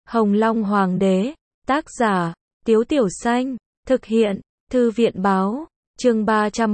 Hồng Long Hoàng đế, tác giả, Tiếu Tiểu Xanh, thực hiện, Thư viện báo, chương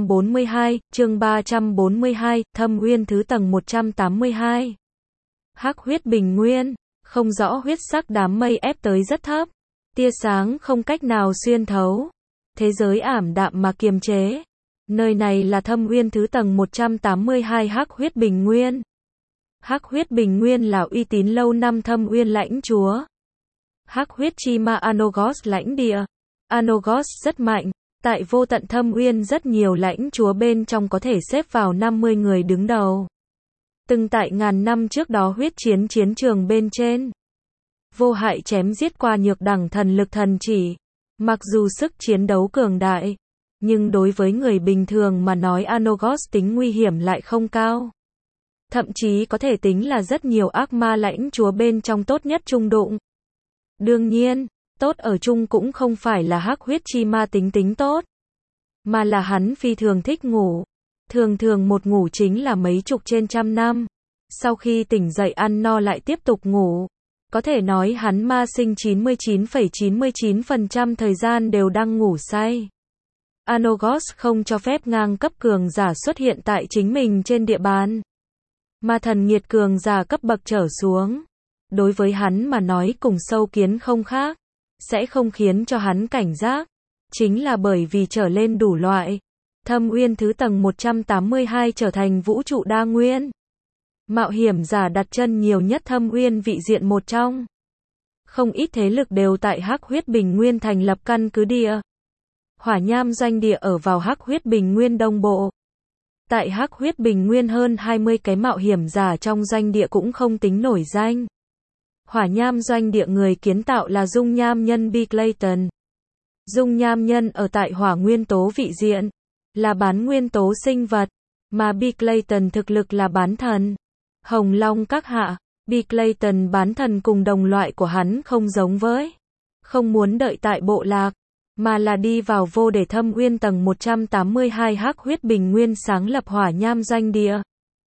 342, Thâm Uyên Thứ tầng 182. Hắc huyết bình nguyên, không rõ huyết sắc đám mây ép tới rất thấp, tia sáng không cách nào xuyên thấu, thế giới ảm đạm mà kiềm chế. Nơi này là Thâm Uyên Thứ tầng 182 Hắc huyết bình nguyên. Hắc huyết bình nguyên là uy tín lâu năm Thâm Uyên lãnh chúa. Hắc huyết chi ma Anogos lãnh địa. Anogos rất mạnh, tại vô tận Thâm Uyên rất nhiều lãnh chúa bên trong có thể xếp vào 50 người đứng đầu. Từng tại ngàn năm trước đó huyết chiến chiến trường bên trên, vô hại chém giết qua nhược đẳng thần lực thần chỉ. Mặc dù sức chiến đấu cường đại, nhưng đối với người bình thường mà nói Anogos tính nguy hiểm lại không cao. Thậm chí có thể tính là rất nhiều ác ma lãnh chúa bên trong tốt nhất chung đụng. Đương nhiên, tốt ở chung cũng không phải là hắc huyết chi ma tính tốt, mà là hắn phi thường thích ngủ. Thường thường một ngủ chính là mấy chục trên trăm năm. Sau khi tỉnh dậy ăn no lại tiếp tục ngủ. Có thể nói hắn ma sinh 99,99% thời gian đều đang ngủ say. Anogos không cho phép ngang cấp cường giả xuất hiện tại chính mình trên địa bàn. Ma thần nghiệt cường giả cấp bậc trở xuống, đối với hắn mà nói cùng sâu kiến không khác, sẽ không khiến cho hắn cảnh giác. Chính là bởi vì trở lên đủ loại. Thâm Uyên Thứ tầng 182 trở thành vũ trụ đa nguyên. Mạo hiểm giả đặt chân nhiều nhất Thâm Uyên vị diện một trong. Không ít thế lực đều tại Hắc huyết bình nguyên thành lập căn cứ địa. Hỏa nham doanh địa ở vào Hắc huyết bình nguyên đông bộ. Tại Hắc huyết bình nguyên hơn 20 cái mạo hiểm giả trong doanh địa cũng không tính nổi danh. Hỏa nham doanh địa người kiến tạo là dung nham nhân B. Clayton. Dung nham nhân ở tại hỏa nguyên tố vị diện, là bán nguyên tố sinh vật, mà B. Clayton thực lực là bán thần. Hồng Long các hạ, B. Clayton bán thần cùng đồng loại của hắn không giống với. Không muốn đợi tại bộ lạc, mà là đi vào vô để Thâm Uyên tầng 182 Hắc huyết bình nguyên sáng lập hỏa nham doanh địa.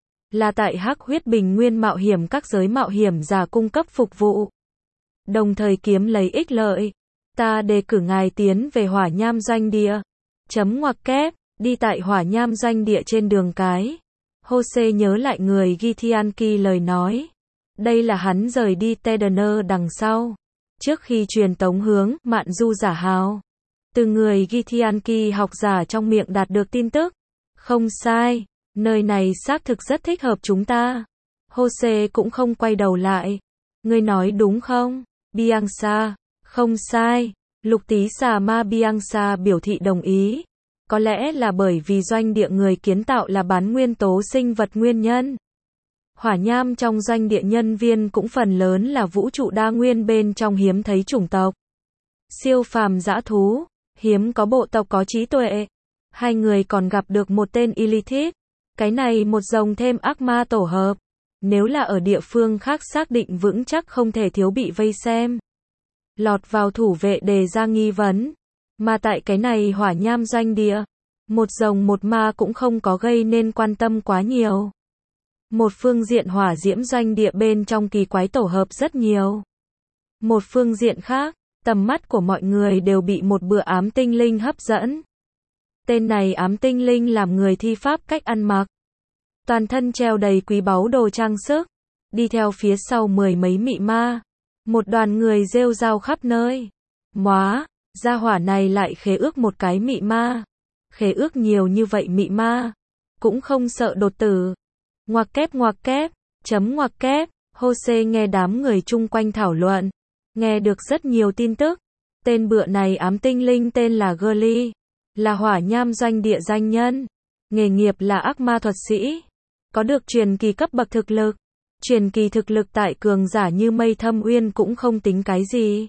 Là tại Hắc huyết bình nguyên mạo hiểm các giới mạo hiểm giả cung cấp phục vụ. Đồng thời kiếm lấy ích lợi. Ta đề cử ngài tiến về hỏa nham doanh địa. Ngoặc kép, đi tại hỏa nham doanh địa trên đường cái. Jose nhớ lại người Githyanki lời nói. Đây là hắn rời đi Tedener đằng sau. Trước khi truyền tống hướng Mạn Du giả hào. Từ người Githyanki học giả trong miệng đạt được tin tức. Không sai, nơi này xác thực rất thích hợp chúng ta. Jose cũng không quay đầu lại. Ngươi nói đúng không, Bianca? Không sai, lục tí xà ma Bianca biểu thị đồng ý. Có lẽ là bởi vì doanh địa người kiến tạo là bán nguyên tố sinh vật nguyên nhân. Hỏa nham trong doanh địa nhân viên cũng phần lớn là vũ trụ đa nguyên bên trong hiếm thấy chủng tộc. Siêu phàm dã thú, hiếm có bộ tộc có trí tuệ. Hai người còn gặp được một tên Illithid. Cái này một dòng thêm ác ma tổ hợp. Nếu là ở địa phương khác xác định vững chắc không thể thiếu bị vây xem. Lọt vào thủ vệ đề ra nghi vấn. Mà tại cái này hỏa nham doanh địa, một rồng một ma cũng không có gây nên quan tâm quá nhiều. Một phương diện hỏa diễm doanh địa bên trong kỳ quái tổ hợp rất nhiều. Một phương diện khác, tầm mắt của mọi người đều bị một bữa ám tinh linh hấp dẫn. Tên này ám tinh linh làm người thi pháp cách ăn mặc. Toàn thân treo đầy quý báu đồ trang sức. Đi theo phía sau mười mấy mị ma. Một đoàn người rêu rao khắp nơi. Móa, gia hỏa này lại khế ước một cái mị ma. Khế ước nhiều như vậy mị ma. Cũng không sợ đột tử. Ngoặc kép, ngoặc kép. Jose nghe đám người chung quanh thảo luận. Nghe được rất nhiều tin tức. Tên bựa này ám tinh linh tên là Gurley. Là hỏa nham doanh địa danh nhân. Nghề nghiệp là ác ma thuật sĩ. Có được truyền kỳ cấp bậc thực lực. Truyền kỳ thực lực tại cường giả như mây Thâm Uyên cũng không tính cái gì.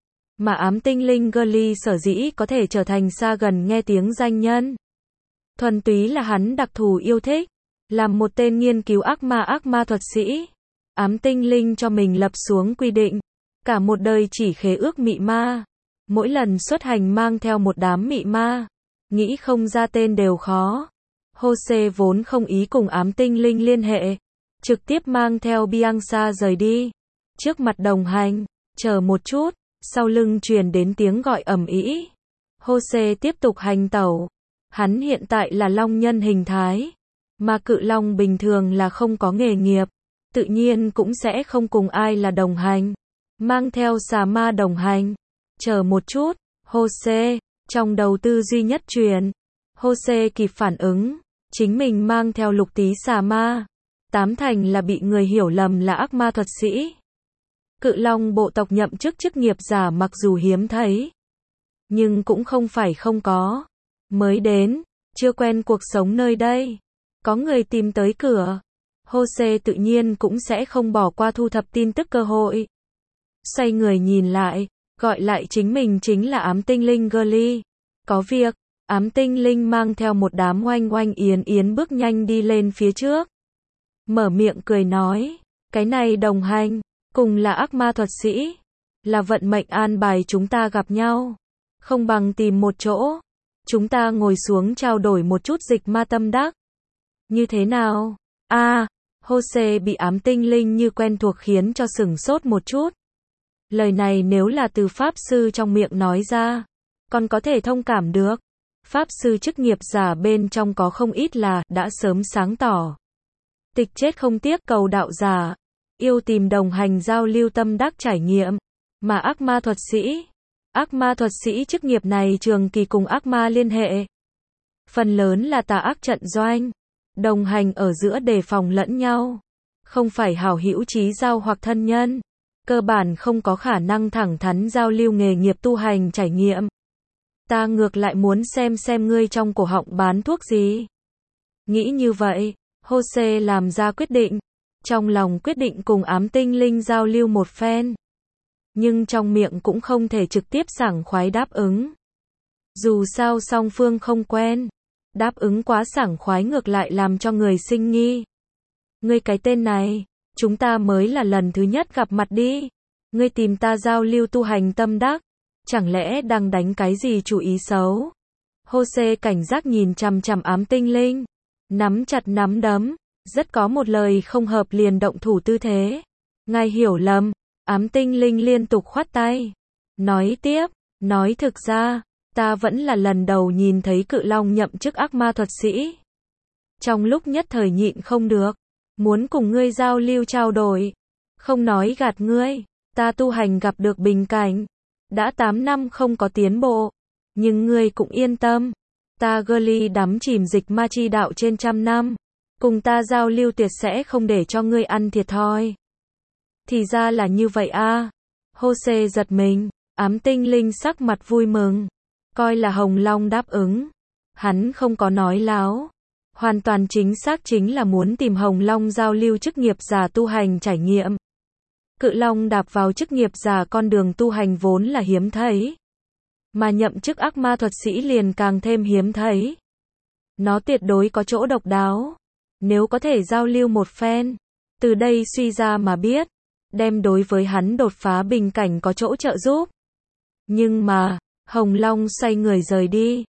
Mà ám tinh linh Gurley sở dĩ có thể trở thành xa gần nghe tiếng danh nhân. Thuần túy là hắn đặc thù yêu thích. Làm một tên nghiên cứu ác ma thuật sĩ. Ám tinh linh cho mình lập xuống quy định. Cả một đời chỉ khế ước mị ma. Mỗi lần xuất hành mang theo một đám mị ma. Nghĩ không ra tên đều khó. Jose vốn không ý cùng ám tinh linh liên hệ. Trực tiếp mang theo Bianca rời đi. Trước mặt đồng hành, Chờ một chút, sau lưng truyền đến tiếng gọi ầm ĩ. Jose tiếp tục hành tẩu. Hắn hiện tại là long nhân hình thái, mà cự long bình thường là không có nghề nghiệp, tự nhiên cũng sẽ không cùng ai là đồng hành. Mang theo xà ma đồng hành. Chờ một chút, Jose, trong đầu tư duy nhất truyền. Jose kịp phản ứng, chính mình mang theo lục tí xà ma. Tám thành là bị người hiểu lầm là ác ma thuật sĩ. Cự long bộ tộc nhậm chức chức nghiệp giả mặc dù hiếm thấy, nhưng cũng không phải không có. Mới đến, chưa quen cuộc sống nơi đây. Có người tìm tới cửa. Jose tự nhiên cũng sẽ không bỏ qua thu thập tin tức cơ hội. Xoay người nhìn lại, gọi lại chính mình chính là ám tinh linh Girly. Có việc, ám tinh linh mang theo một đám oanh oanh yến yến bước nhanh đi lên phía trước. Mở miệng cười nói, cái này đồng hành, cùng là ác ma thuật sĩ, là vận mệnh an bài chúng ta gặp nhau. Không bằng tìm một chỗ, chúng ta ngồi xuống trao đổi một chút dịch ma tâm đắc. Như thế nào? Jose bị ám tinh linh như quen thuộc khiến cho sửng sốt một chút. Lời này nếu là từ pháp sư trong miệng nói ra, còn có thể thông cảm được. Pháp sư chức nghiệp giả bên trong có không ít là đã sớm sáng tỏ. Tịch chết không tiếc cầu đạo giả, yêu tìm đồng hành giao lưu tâm đắc trải nghiệm. Mà ác ma thuật sĩ chức nghiệp này trường kỳ cùng ác ma liên hệ. Phần lớn là tà ác trận doanh, đồng hành ở giữa đề phòng lẫn nhau. Không phải hảo hữu chí giao hoặc thân nhân. Cơ bản không có khả năng thẳng thắn giao lưu nghề nghiệp tu hành trải nghiệm. Ta ngược lại muốn xem ngươi trong cổ họng bán thuốc gì. Nghĩ như vậy, Jose làm ra quyết định. Trong lòng quyết định cùng ám tinh linh giao lưu một phen. Nhưng trong miệng cũng không thể trực tiếp sảng khoái đáp ứng. Dù sao song phương không quen. Đáp ứng quá sảng khoái ngược lại làm cho người sinh nghi. Ngươi cái tên này, chúng ta mới là lần thứ nhất gặp mặt đi. Ngươi tìm ta giao lưu tu hành tâm đắc. Chẳng lẽ đang đánh cái gì chủ ý xấu? Jose cảnh giác nhìn chằm chằm ám tinh linh. Nắm chặt nắm đấm. Rất có một lời không hợp liền động thủ tư thế. Ngài hiểu lầm. Ám tinh linh liên tục khoát tay. Nói tiếp. Nói thực ra, ta vẫn là lần đầu nhìn thấy cự long nhậm chức ác ma thuật sĩ. Trong lúc nhất thời nhịn không được. Muốn cùng ngươi giao lưu trao đổi. Không nói gạt ngươi. Ta tu hành gặp được bình cảnh. Đã 8 năm không có tiến bộ. Nhưng ngươi cũng yên tâm. Ta Girly đắm chìm dịch ma chi đạo trên 100 năm. Cùng ta giao lưu tuyệt sẽ không để cho ngươi ăn thiệt thòi. Thì ra là như vậy a. Jose giật mình. Ám tinh linh sắc mặt vui mừng. Coi là Hồng Long đáp ứng. Hắn không có nói láo. Hoàn toàn chính xác chính là muốn tìm Hồng Long giao lưu chức nghiệp giả tu hành trải nghiệm. Cự long đạp vào chức nghiệp giả con đường tu hành vốn là hiếm thấy. Mà nhậm chức ác ma thuật sĩ liền càng thêm hiếm thấy. Nó tuyệt đối có chỗ độc đáo. Nếu có thể giao lưu một phen, từ đây suy ra mà biết, đem đối với hắn đột phá bình cảnh có chỗ trợ giúp. Nhưng mà, Hồng Long xoay người rời đi.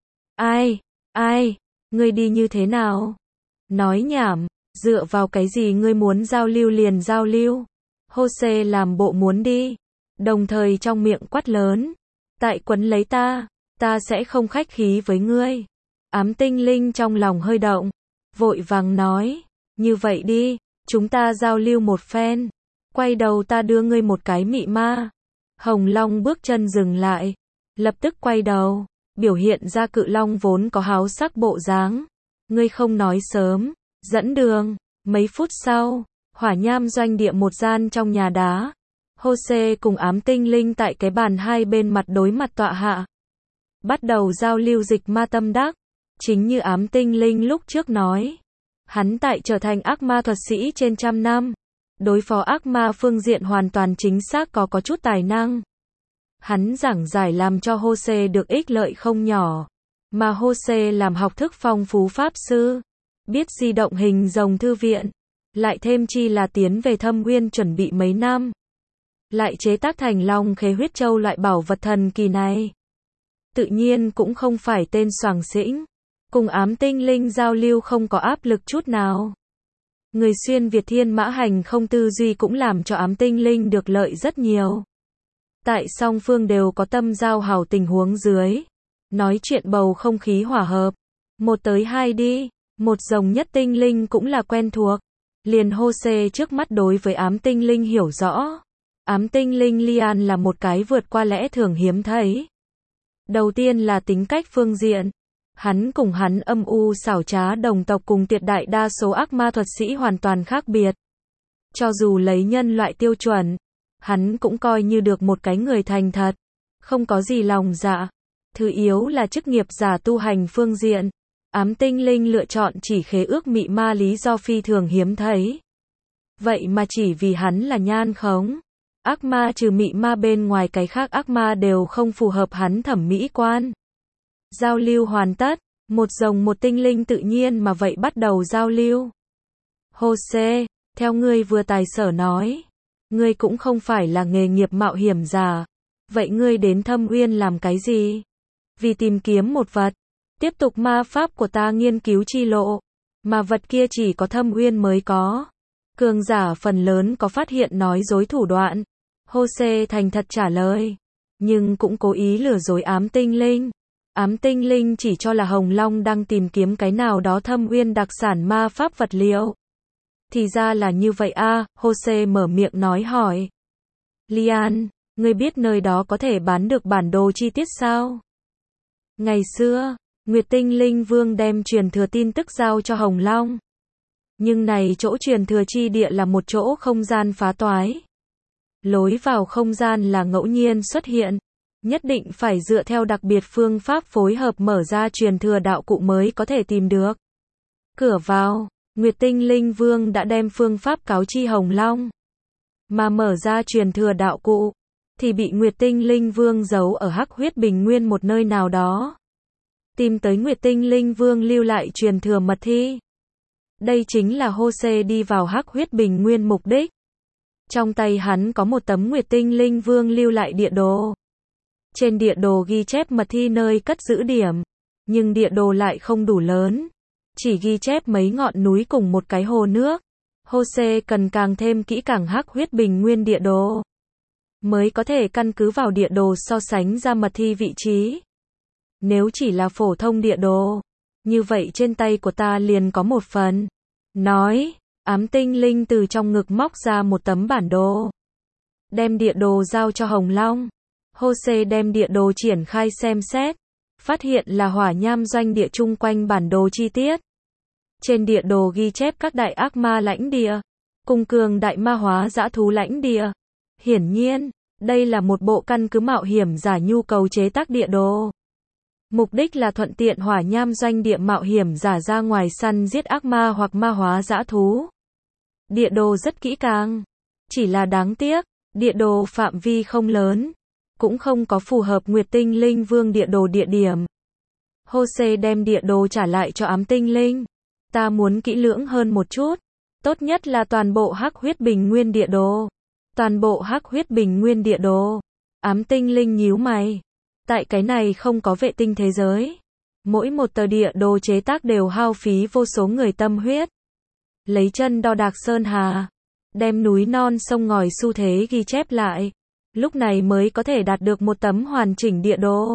Ai, ngươi đi như thế nào? Nói nhảm, dựa vào cái gì ngươi muốn giao lưu liền giao lưu? Jose làm bộ muốn đi, đồng thời trong miệng quát lớn. Tại quấn lấy ta sẽ không khách khí với ngươi. Ám tinh linh trong lòng hơi động, vội vàng nói, như vậy đi, chúng ta giao lưu một phen. Quay đầu ta đưa ngươi một cái mị ma. Hồng Long bước chân dừng lại, lập tức quay đầu, biểu hiện ra cự long vốn có háo sắc bộ dáng. Ngươi không nói sớm, dẫn đường. Mấy phút sau, hỏa nham doanh địa một gian trong nhà đá. Jose cùng ám tinh linh tại cái bàn hai bên mặt đối mặt tọa hạ. Bắt đầu giao lưu dịch ma tâm đắc. Chính như ám tinh linh lúc trước nói. Hắn tại trở thành ác ma thuật sĩ trên 100 năm. Đối phó ác ma phương diện hoàn toàn chính xác có chút tài năng. Hắn giảng giải làm cho Jose được ích lợi không nhỏ. Mà Jose làm học thức phong phú pháp sư. Biết di động hình rồng thư viện. Lại thêm chi là tiến về Thâm Uyên chuẩn bị mấy năm. Lại chế tác thành long khế huyết châu loại bảo vật thần kỳ này. Tự nhiên cũng không phải tên xoàng xĩnh. Cùng ám tinh linh giao lưu không có áp lực chút nào. Người xuyên Việt thiên mã hành không tư duy cũng làm cho ám tinh linh được lợi rất nhiều. Tại song phương đều có tâm giao hảo tình huống dưới. Nói chuyện bầu không khí hòa hợp. Một tới hai đi. Một rồng nhất tinh linh cũng là quen thuộc. Liền Jose trước mắt đối với ám tinh linh hiểu rõ. Ám tinh linh Lian là một cái vượt qua lẽ thường hiếm thấy. Đầu tiên là tính cách phương diện. Hắn cùng hắn âm u xảo trá đồng tộc cùng tuyệt đại đa số ác ma thuật sĩ hoàn toàn khác biệt. Cho dù lấy nhân loại tiêu chuẩn, hắn cũng coi như được một cái người thành thật, không có gì lòng dạ. Thứ yếu là chức nghiệp giả tu hành phương diện. Ám tinh linh lựa chọn chỉ khế ước mị ma lý do phi thường hiếm thấy. Vậy mà chỉ vì hắn là nhan khống. Ác ma trừ mị ma bên ngoài cái khác ác ma đều không phù hợp hắn thẩm mỹ quan. Giao lưu hoàn tất, một rồng một tinh linh tự nhiên mà vậy bắt đầu giao lưu. Jose, theo ngươi vừa tài sở nói, ngươi cũng không phải là nghề nghiệp mạo hiểm giả. Vậy ngươi đến Thâm Uyên làm cái gì? Vì tìm kiếm một vật. Tiếp tục ma pháp của ta nghiên cứu chi lộ. Mà vật kia chỉ có Thâm Uyên mới có. Cường giả phần lớn có phát hiện nói dối thủ đoạn. Jose thành thật trả lời. Nhưng cũng cố ý lừa dối ám tinh linh. Ám tinh linh chỉ cho là Hồng Long đang tìm kiếm cái nào đó Thâm Uyên đặc sản ma pháp vật liệu. Thì ra là như vậy a. Jose mở miệng nói hỏi. Lian, ngươi biết nơi đó có thể bán được bản đồ chi tiết sao? Ngày xưa, Nguyệt Tinh Linh Vương đem truyền thừa tin tức giao cho Hồng Long. Nhưng này chỗ truyền thừa chi địa là một chỗ không gian phá toái. Lối vào không gian là ngẫu nhiên xuất hiện. Nhất định phải dựa theo đặc biệt phương pháp phối hợp mở ra truyền thừa đạo cụ mới có thể tìm được. Cửa vào, Nguyệt Tinh Linh Vương đã đem phương pháp cáo chi Hồng Long. Mà mở ra truyền thừa đạo cụ, thì bị Nguyệt Tinh Linh Vương giấu ở Hắc Huyết Bình Nguyên một nơi nào đó. Tìm tới Nguyệt Tinh Linh Vương lưu lại truyền thừa mật thi. Đây chính là Jose đi vào Hắc Huyết Bình Nguyên mục đích. Trong tay hắn có một tấm Nguyệt Tinh Linh Vương lưu lại địa đồ. Trên địa đồ ghi chép mật thi nơi cất giữ điểm. Nhưng địa đồ lại không đủ lớn. Chỉ ghi chép mấy ngọn núi cùng một cái hồ nước. Jose cần càng thêm kỹ càng Hắc Huyết Bình Nguyên địa đồ. Mới có thể căn cứ vào địa đồ so sánh ra mật thi vị trí. Nếu chỉ là phổ thông địa đồ, như vậy trên tay của ta liền có một phần. Nói, ám tinh linh từ trong ngực móc ra một tấm bản đồ. Đem địa đồ giao cho Hồng Long. Jose đem địa đồ triển khai xem xét. Phát hiện là hỏa nham doanh địa chung quanh bản đồ chi tiết. Trên địa đồ ghi chép các đại ác ma lãnh địa. Cùng cường đại ma hóa dã thú lãnh địa. Hiển nhiên, đây là một bộ căn cứ mạo hiểm giả nhu cầu chế tác địa đồ. Mục đích là thuận tiện hỏa nham doanh địa mạo hiểm giả ra ngoài săn giết ác ma hoặc ma hóa dã thú. Địa đồ rất kỹ càng. Chỉ là đáng tiếc, địa đồ phạm vi không lớn. Cũng không có phù hợp Nguyệt Tinh Linh Vương địa đồ địa điểm. Jose đem địa đồ trả lại cho ám tinh linh. Ta muốn kỹ lưỡng hơn một chút. Tốt nhất là toàn bộ Hắc Huyết Bình Nguyên địa đồ. Toàn bộ Hắc Huyết Bình Nguyên địa đồ. Ám tinh linh nhíu mày. Tại cái này không có vệ tinh thế giới. Mỗi một tờ địa đồ chế tác đều hao phí vô số người tâm huyết. Lấy chân đo đạc sơn hà. Đem núi non sông ngòi xu thế ghi chép lại. Lúc này mới có thể đạt được một tấm hoàn chỉnh địa đồ.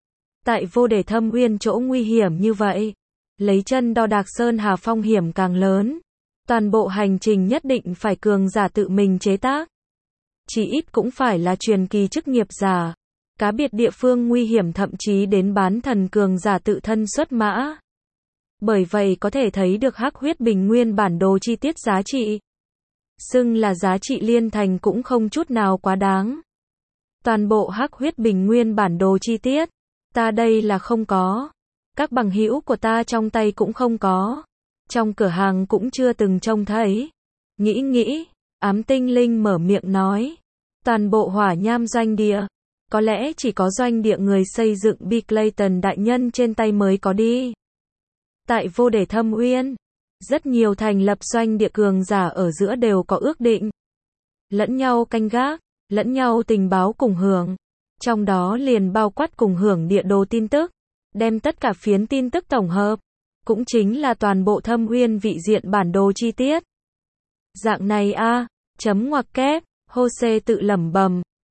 Tại vô để Thâm Uyên chỗ nguy hiểm như vậy. Lấy chân đo đạc sơn hà phong hiểm càng lớn. Toàn bộ hành trình nhất định phải cường giả tự mình chế tác. Chỉ ít cũng phải là truyền kỳ chức nghiệp giả. Cá biệt địa phương nguy hiểm thậm chí đến bán thần cường giả tự thân xuất mã. Bởi vậy có thể thấy được Hắc Huyết Bình Nguyên bản đồ chi tiết giá trị. Xưng là giá trị liên thành cũng không chút nào quá đáng. Toàn bộ Hắc Huyết Bình Nguyên bản đồ chi tiết. Ta đây là không có. Các bằng hữu của ta trong tay cũng không có. Trong cửa hàng cũng chưa từng trông thấy. Nghĩ, ám tinh linh mở miệng nói. Toàn bộ hỏa nham doanh địa. Có lẽ chỉ có doanh địa người xây dựng Bi Clayton đại nhân trên tay mới có đi. Tại vô để Thâm Uyên, rất nhiều thành lập doanh địa cường giả ở giữa đều có ước định. Lẫn nhau canh gác, lẫn nhau tình báo cùng hưởng. Trong đó liền bao quát cùng hưởng địa đồ tin tức. Đem tất cả phiến tin tức tổng hợp. Cũng chính là toàn bộ Thâm Uyên vị diện bản đồ chi tiết. Dạng này a, chấm ngoặc kép, Jose tự lẩm bẩm,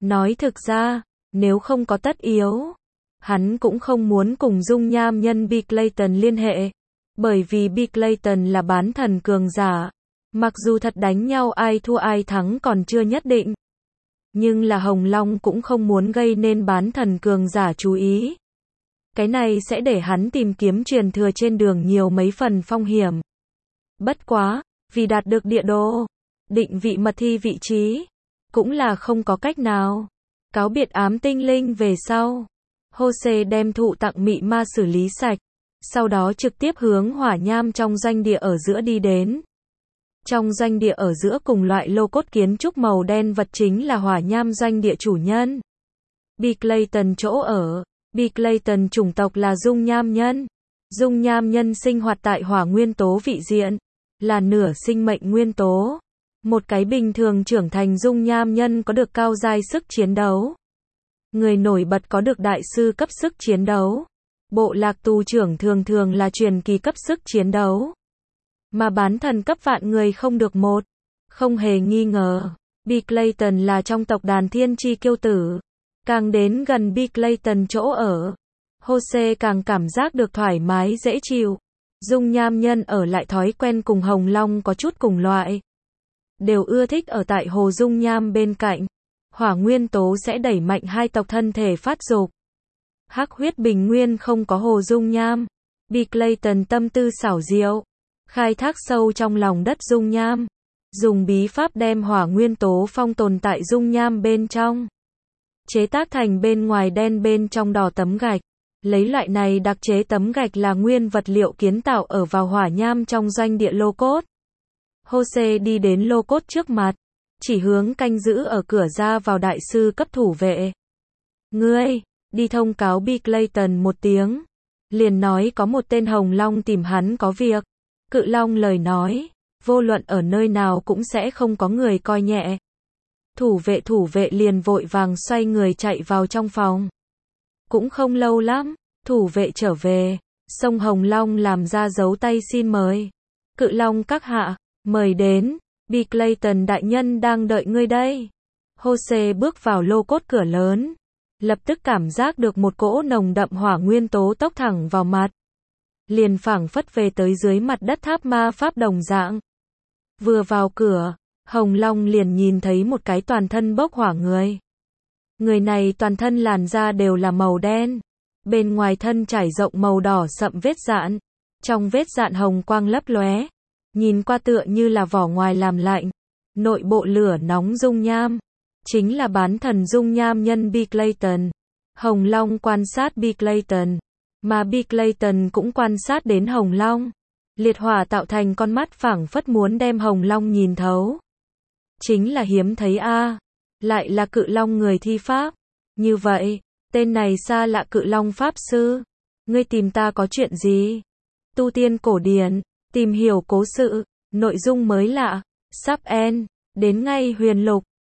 Nói thực ra, nếu không có tất yếu, hắn cũng không muốn cùng dung nham nhân Big Clayton liên hệ. Bởi vì Big Clayton là bán thần cường giả. Mặc dù thật đánh nhau ai thua ai thắng còn chưa nhất định. Nhưng là Hồng Long cũng không muốn gây nên bán thần cường giả chú ý. Cái này sẽ để hắn tìm kiếm truyền thừa trên đường nhiều mấy phần phong hiểm. Bất quá, vì đạt được địa đồ, định vị mật thi vị trí, cũng là không có cách nào. Cáo biệt ám tinh linh về sau, Jose đem thụ tặng mị ma xử lý sạch, sau đó trực tiếp hướng hỏa nham trong doanh địa ở giữa đi đến. Trong doanh địa ở giữa cùng loại lô cốt kiến trúc màu đen vật chính là hỏa nham doanh địa chủ nhân. Big Clayton chỗ ở. Big Clayton chủng tộc là dung nham nhân. Dung nham nhân sinh hoạt tại hỏa nguyên tố vị diện, là nửa sinh mệnh nguyên tố. Một cái bình thường trưởng thành dung nham nhân có được cao giai sức chiến đấu. Người nổi bật có được đại sư cấp sức chiến đấu. Bộ lạc tù trưởng thường thường là truyền kỳ cấp sức chiến đấu. Mà bán thần cấp vạn người không được một. Không hề nghi ngờ, Big Clayton là trong tộc đàn thiên chi kiêu tử. Càng đến gần Big Clayton chỗ ở, Jose càng cảm giác được thoải mái dễ chịu. Dung nham nhân ở lại thói quen cùng Hồng Long có chút cùng loại. Đều ưa thích ở tại hồ dung nham bên cạnh. Hỏa nguyên tố sẽ đẩy mạnh hai tộc thân thể phát dục. Hắc huyết bình nguyên không có hồ dung nham. Big Clayton tâm tư xảo diệu, khai thác sâu trong lòng đất dung nham. Dùng bí pháp đem hỏa nguyên tố phong tồn tại dung nham bên trong. Chế tác thành bên ngoài đen bên trong đỏ tấm gạch. Lấy loại này đặc chế tấm gạch là nguyên vật liệu kiến tạo ở vào hỏa nham trong doanh địa lô cốt. Jose đi đến lô cốt trước mặt, chỉ hướng canh giữ ở cửa ra vào đại sư cấp thủ vệ. Ngươi, đi thông cáo Big Clayton một tiếng. Liền nói có một tên Hồng Long tìm hắn có việc. Cự Long lời nói, vô luận ở nơi nào cũng sẽ không có người coi nhẹ. Thủ vệ liền vội vàng xoay người chạy vào trong phòng. Cũng không lâu lắm, thủ vệ trở về, xông Hồng Long làm ra dấu tay xin mời. Cự Long các hạ, mời đến, Big Clayton đại nhân đang đợi ngươi đây. Jose bước vào lô cốt cửa lớn, lập tức cảm giác được một cỗ nồng đậm hỏa nguyên tố tốc thẳng vào mặt. Liền phảng phất về tới dưới mặt đất tháp ma pháp đồng dạng. Vừa vào cửa, Hồng Long liền nhìn thấy một cái toàn thân bốc hỏa người. Người này toàn thân làn da đều là màu đen. Bên ngoài thân trải rộng màu đỏ sậm vết dạn. Trong vết dạn hồng quang lấp lóe. Nhìn qua tựa như là vỏ ngoài làm lạnh. Nội bộ lửa nóng dung nham. Chính là bán thần dung nham nhân Big Clayton. Hồng Long quan sát Big Clayton. Mà Big Clayton cũng quan sát đến Hồng Long. Liệt hỏa tạo thành con mắt phảng phất muốn đem Hồng Long nhìn thấu. Chính là hiếm thấy a, lại là Cự Long người thi pháp. Như vậy, tên này xa lạ Cự Long pháp sư. Ngươi tìm ta có chuyện gì? Tu tiên cổ điển, tìm hiểu cố sự, nội dung mới lạ, sắp end, đến ngay huyền lục.